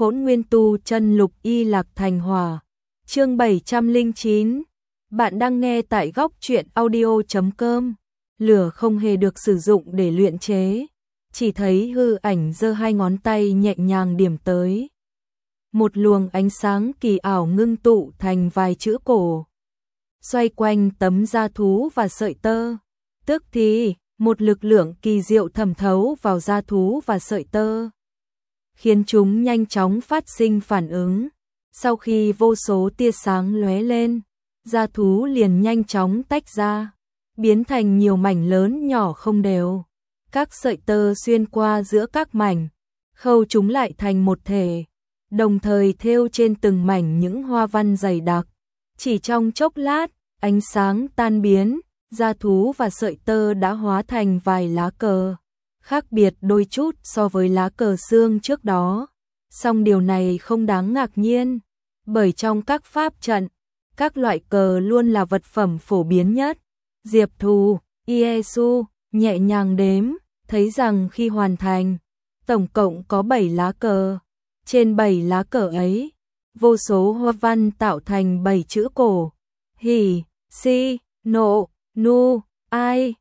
Hỗn Nguyên Tu Chân Lục Y Lạc Thành Hỏa. Chương 709. Bạn đang nghe tại góc truyện audio.com. Lửa không hề được sử dụng để luyện chế, chỉ thấy hư ảnh giơ hai ngón tay nhẹ nhàng điểm tới. Một luồng ánh sáng kỳ ảo ngưng tụ thành vài chữ cổ, xoay quanh tấm da thú và sợi tơ. Tức thì, một lực lượng kỳ diệu thẩm thấu vào da thú và sợi tơ, khiến chúng nhanh chóng phát sinh phản ứng. Sau khi vô số tia sáng lóe lên, da thú liền nhanh chóng tách ra, biến thành nhiều mảnh lớn nhỏ không đều. Các sợi tơ xuyên qua giữa các mảnh, khâu chúng lại thành một thể, đồng thời thêu trên từng mảnh những hoa văn dày đặc. Chỉ trong chốc lát, ánh sáng tan biến, da thú và sợi tơ đã hóa thành vài lá cờ, khác biệt đôi chút so với lá cờ xương trước đó. Song điều này không đáng ngạc nhiên, bởi trong các pháp trận, các loại cờ luôn là vật phẩm phổ biến nhất. Diệp Thù, Iesu nhẹ nhàng đếm, thấy rằng khi hoàn thành, tổng cộng có 7 lá cờ. Trên 7 lá cờ ấy, vô số hoa văn tạo thành 7 chữ cổ: hỉ, si, nộ, nu, ai,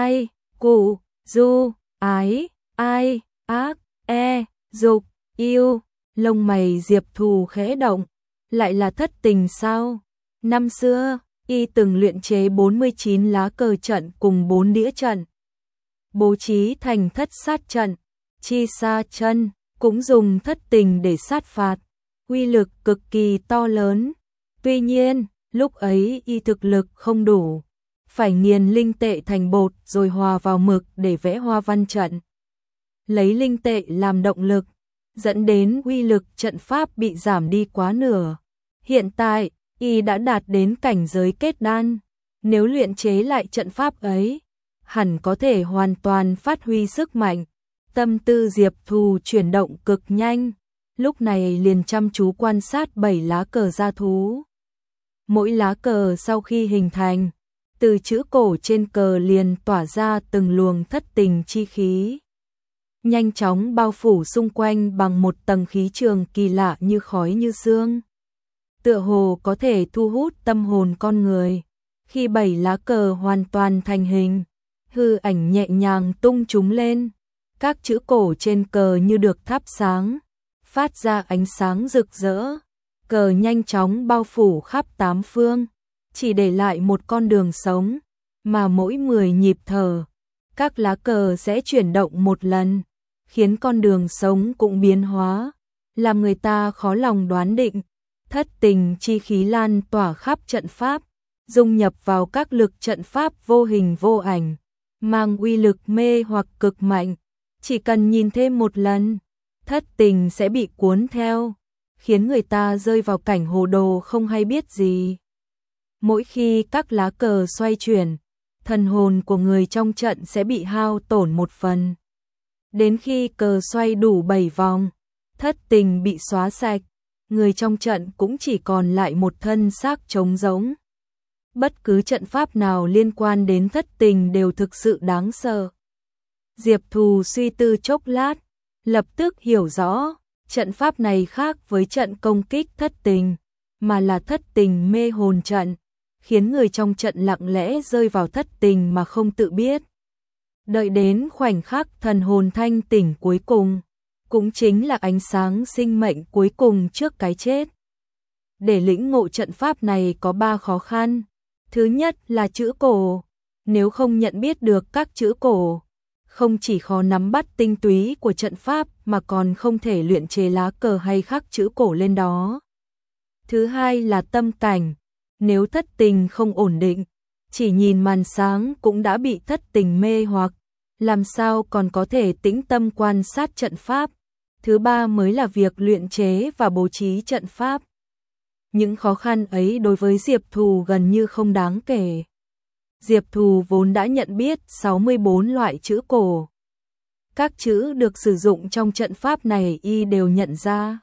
cụ, du, ái, ai, ác, dục, yêu. Lông mày Diệp Thù khẽ động, lại là thất tình sao? Năm xưa, y từng luyện chế 49 lá cờ trận cùng 4 đĩa trận, bố trí thành thất sát trận. Chi Sa Chân cũng dùng thất tình để sát phạt, uy lực cực kỳ to lớn. Tuy nhiên, lúc ấy y thực lực không đủ, phải nghiền linh tệ thành bột rồi hòa vào mực để vẽ hoa văn trận, lấy linh tệ làm động lực, dẫn đến uy lực trận pháp bị giảm đi quá nửa. Hiện tại, y đã đạt đến cảnh giới kết đan, nếu luyện chế lại trận pháp ấy, hẳn có thể hoàn toàn phát huy sức mạnh. Tâm tư Diệp Thù chuyển động cực nhanh, lúc này liền chăm chú quan sát 7 lá cờ da thú. Mỗi lá cờ sau khi hình thành, từ chữ cổ trên cờ liền tỏa ra từng luồng thất tình chi khí, nhanh chóng bao phủ xung quanh bằng một tầng khí trường kỳ lạ như khói như sương, tựa hồ có thể thu hút tâm hồn con người. Khi 7 lá cờ hoàn toàn thành hình, hư ảnh nhẹ nhàng tung chúng lên, các chữ cổ trên cờ như được thắp sáng, phát ra ánh sáng rực rỡ. Cờ nhanh chóng bao phủ khắp 8 phương, chỉ để lại một con đường sống, mà mỗi 10 nhịp thở, các lá cờ sẽ chuyển động một lần, khiến con đường sống cũng biến hóa, làm người ta khó lòng đoán định. Thất tình chi khí lan tỏa khắp trận pháp, dung nhập vào các lực trận pháp vô hình vô ảnh, mang uy lực mê hoặc cực mạnh. Chỉ cần nhìn thêm một lần, thất tình sẽ bị cuốn theo, khiến người ta rơi vào cảnh hồ đồ không hay biết gì. Mỗi khi các lá cờ xoay chuyển, thần hồn của người trong trận sẽ bị hao tổn một phần. Đến khi cờ xoay đủ 7 vòng, thất tình bị xóa sạch, người trong trận cũng chỉ còn lại một thân xác trống rỗng. Bất cứ trận pháp nào liên quan đến thất tình đều thực sự đáng sợ. Diệp Thù suy tư chốc lát, lập tức hiểu rõ, trận pháp này khác với trận công kích thất tình, mà là thất tình mê hồn trận, khiến người trong trận lặng lẽ rơi vào thất tình mà không tự biết. Đợi đến khoảnh khắc thần hồn thanh tỉnh cuối cùng, cũng chính là ánh sáng sinh mệnh cuối cùng trước cái chết. Để lĩnh ngộ trận pháp này có 3 khó khăn. Thứ nhất là chữ cổ, nếu không nhận biết được các chữ cổ, không chỉ khó nắm bắt tinh túy của trận pháp mà còn không thể luyện chế lá cờ hay khắc chữ cổ lên đó. Thứ hai là tâm cảnh, nếu thất tình không ổn định, chỉ nhìn màn sáng cũng đã bị thất tình mê hoặc, làm sao còn có thể tĩnh tâm quan sát trận pháp. Thứ ba mới là việc luyện chế và bố trí trận pháp. Những khó khăn ấy đối với Diệp Thù gần như không đáng kể. Diệp Thù vốn đã nhận biết 64 loại chữ cổ. Các chữ được sử dụng trong trận pháp này y đều nhận ra.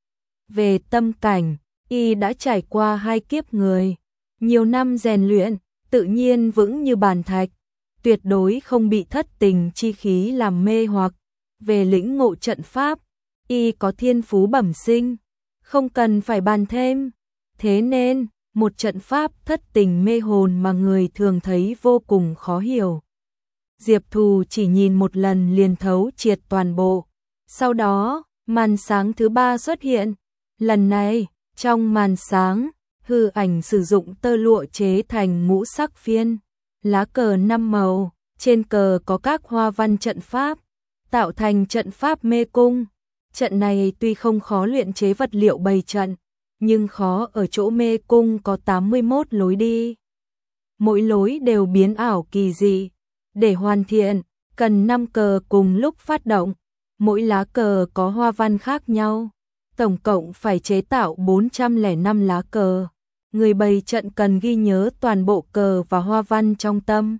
Về tâm cảnh, y đã trải qua 2 kiếp người, nhiều năm rèn luyện, tự nhiên vững như bàn thạch, tuyệt đối không bị thất tình chi khí làm mê hoặc. Về lĩnh ngộ trận pháp, y có thiên phú bẩm sinh, không cần phải bàn thêm. Thế nên, một trận pháp thất tình mê hồn mà người thường thấy vô cùng khó hiểu. Diệp Thù chỉ nhìn một lần liền thấu triệt toàn bộ. Sau đó, màn sáng thứ ba xuất hiện. Lần này, trong màn sáng, hư ảnh sử dụng tơ lụa chế thành ngũ sắc phiên, lá cờ 5 màu, trên cờ có các hoa văn trận pháp, tạo thành trận pháp mê cung. Trận này tuy không khó luyện chế vật liệu bày trận, nhưng khó ở chỗ mê cung có 81 lối đi. Mỗi lối đều biến ảo kỳ dị. Để hoàn thiện, cần 5 cờ cùng lúc phát động, mỗi lá cờ có hoa văn khác nhau. Tổng cộng phải chế tạo 405 lá cờ. Người bày trận cần ghi nhớ toàn bộ cờ và hoa văn trong tâm.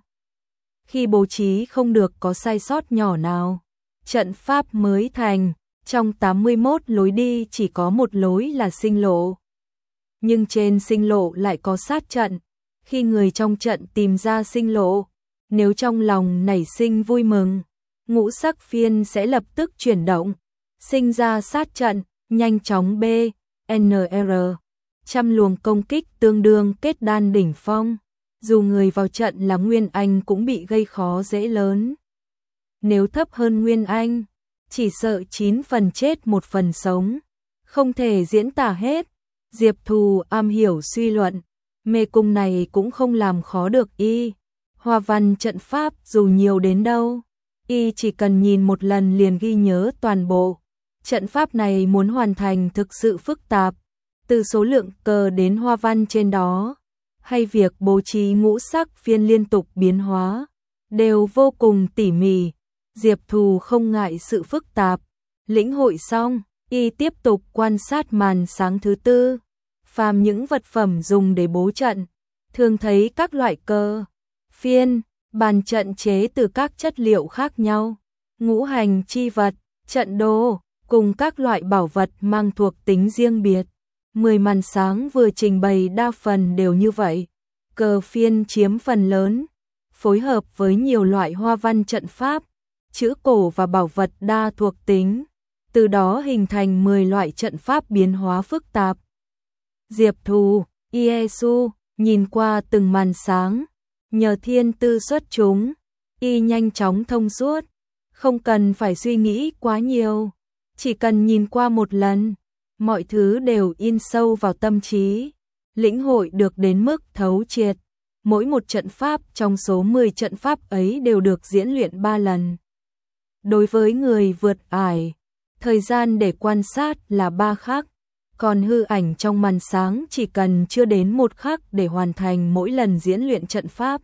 Khi bố trí không được có sai sót nhỏ nào, trận pháp mới thành. Trong 81 lối đi chỉ có một lối là sinh lộ. Nhưng trên sinh lộ lại có sát trận. Khi người trong trận tìm ra sinh lộ, nếu trong lòng nảy sinh vui mừng, ngũ sắc phiên sẽ lập tức chuyển động, sinh ra sát trận, nhanh chóng BNR. Trăm luồng công kích tương đương kết đan đỉnh phong. Dù người vào trận là Nguyên Anh cũng bị gây khó dễ lớn. Nếu thấp hơn Nguyên Anh, chỉ sợ 9 phần chết 1 phần sống. Không thể diễn tả hết. Diệp Thù am hiểu suy luận. Mê cung này cũng không làm khó được y. Hoa văn trận pháp dù nhiều đến đâu, y chỉ cần nhìn một lần liền ghi nhớ toàn bộ. Trận pháp này muốn hoàn thành thực sự phức tạp, từ số lượng cờ đến hoa văn trên đó, hay việc bố trí ngũ sắc phiên liên tục biến hóa, đều vô cùng tỉ mỉ. Diệp Thù không ngại sự phức tạp. Lĩnh hội xong, y tiếp tục quan sát màn sáng thứ tư. Phàm những vật phẩm dùng để bố trận, thường thấy các loại cờ, phiên, bàn trận chế từ các chất liệu khác nhau, ngũ hành chi vật, trận đồ, cùng các loại bảo vật mang thuộc tính riêng biệt. 10 màn sáng vừa trình bày đa phần đều như vậy. Cờ phiên chiếm phần lớn, phối hợp với nhiều loại hoa văn trận pháp, chữ cổ và bảo vật đa thuộc tính, từ đó hình thành 10 loại trận pháp biến hóa phức tạp. Diệp Thù, Iesu, nhìn qua từng màn sáng, nhờ thiên tư xuất chúng, y nhanh chóng thông suốt, không cần phải suy nghĩ quá nhiều, chỉ cần nhìn qua một lần, mọi thứ đều in sâu vào tâm trí, lĩnh hội được đến mức thấu triệt. Mỗi một trận pháp trong số 10 trận pháp ấy đều được diễn luyện 3 lần. Đối với người vượt ải, thời gian để quan sát là 3 khắc, còn hư ảnh trong màn sáng chỉ cần chưa đến 1 khắc để hoàn thành mỗi lần diễn luyện trận pháp.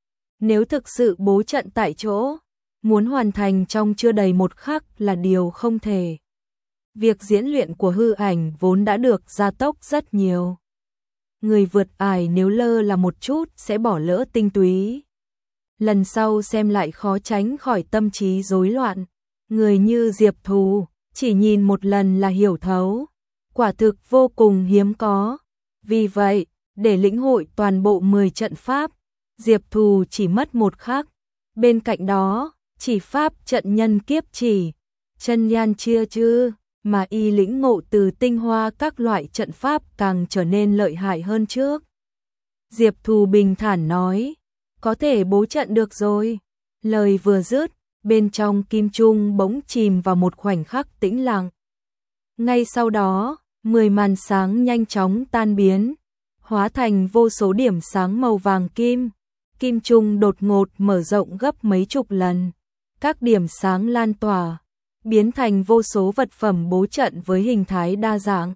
Nếu thực sự bố trận tại chỗ, muốn hoàn thành trong chưa đầy 1 khắc là điều không thể. Việc diễn luyện của hư ảnh vốn đã được gia tốc rất nhiều. Người vượt ải nếu lơ là một chút sẽ bỏ lỡ tinh túy. Lần sau xem lại khó tránh khỏi tâm trí rối loạn. Người như Diệp Thù, chỉ nhìn một lần là hiểu thấu. Quả thực vô cùng hiếm có. Vì vậy, để lĩnh hội toàn bộ 10 trận pháp, Diệp Thù chỉ mất 1 khắc. Bên cạnh đó, chỉ pháp trận nhân kiếp chỉ, chân nhan chia chư, mà y lĩnh ngộ từ tinh hoa các loại trận pháp càng trở nên lợi hại hơn trước. Diệp Thù bình thản nói, có thể bố trận được rồi. Lời vừa dứt, bên trong kim trung bỗng chìm vào một khoảnh khắc tĩnh lặng. Ngay sau đó, 10 màn sáng nhanh chóng tan biến, hóa thành vô số điểm sáng màu vàng kim. Kim trung đột ngột mở rộng gấp mấy chục lần. Các điểm sáng lan tỏa, biến thành vô số vật phẩm bố trận với hình thái đa dạng.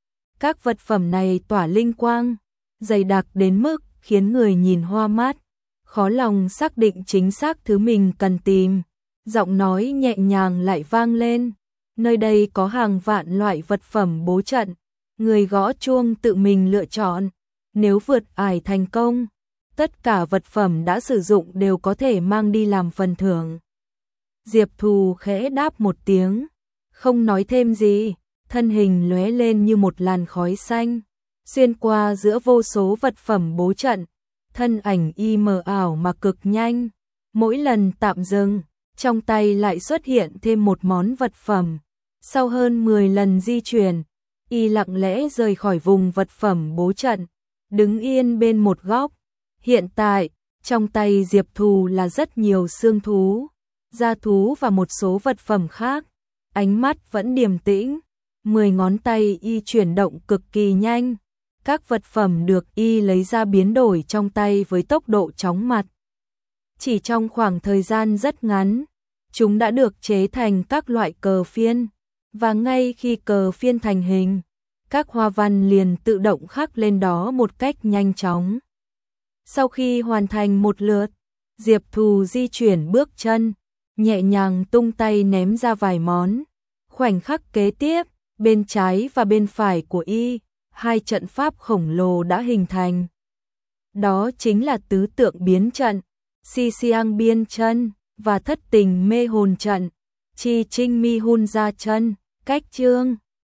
Các vật phẩm này tỏa linh quang, dày đặc đến mức khiến người nhìn hoa mắt, khó lòng xác định chính xác thứ mình cần tìm. Giọng nói nhẹ nhàng lại vang lên, nơi đây có hàng vạn loại vật phẩm bố trận, người gõ chuông tự mình lựa chọn. Nếu vượt ải thành công, tất cả vật phẩm đã sử dụng đều có thể mang đi làm phần thưởng. Diệp Thù khẽ đáp một tiếng, không nói thêm gì, thân hình lóe lên như một làn khói xanh, xuyên qua giữa vô số vật phẩm bố trận, thân ảnh y mờ ảo mà cực nhanh. Mỗi lần tạm dừng, trong tay lại xuất hiện thêm một món vật phẩm, Sau hơn 10 lần di chuyển, y lặng lẽ rời khỏi vùng vật phẩm bố trận, đứng yên bên một góc. Hiện tại, trong tay Diệp Thù là rất nhiều xương thú, da thú và một số vật phẩm khác. Ánh mắt vẫn điềm tĩnh, 10 ngón tay y chuyển động cực kỳ nhanh. Các vật phẩm được y lấy ra biến đổi trong tay với tốc độ chóng mặt. Chỉ trong khoảng thời gian rất ngắn, chúng đã được chế thành các loại cờ phiên, và ngay khi cờ phiên thành hình, các hoa văn liền tự động khắc lên đó một cách nhanh chóng. Sau khi hoàn thành một lượt, Diệp Thù di chuyển bước chân, nhẹ nhàng tung tay ném ra vài món. Khoảnh khắc kế tiếp, bên trái và bên phải của y, hai trận pháp khổng lồ đã hình thành. Đó chính là tứ tượng biến trận, Si Siang Biên chân và thất tình mê hồn trận, Chi Trinh Mi Hun Gia chân. Cách chương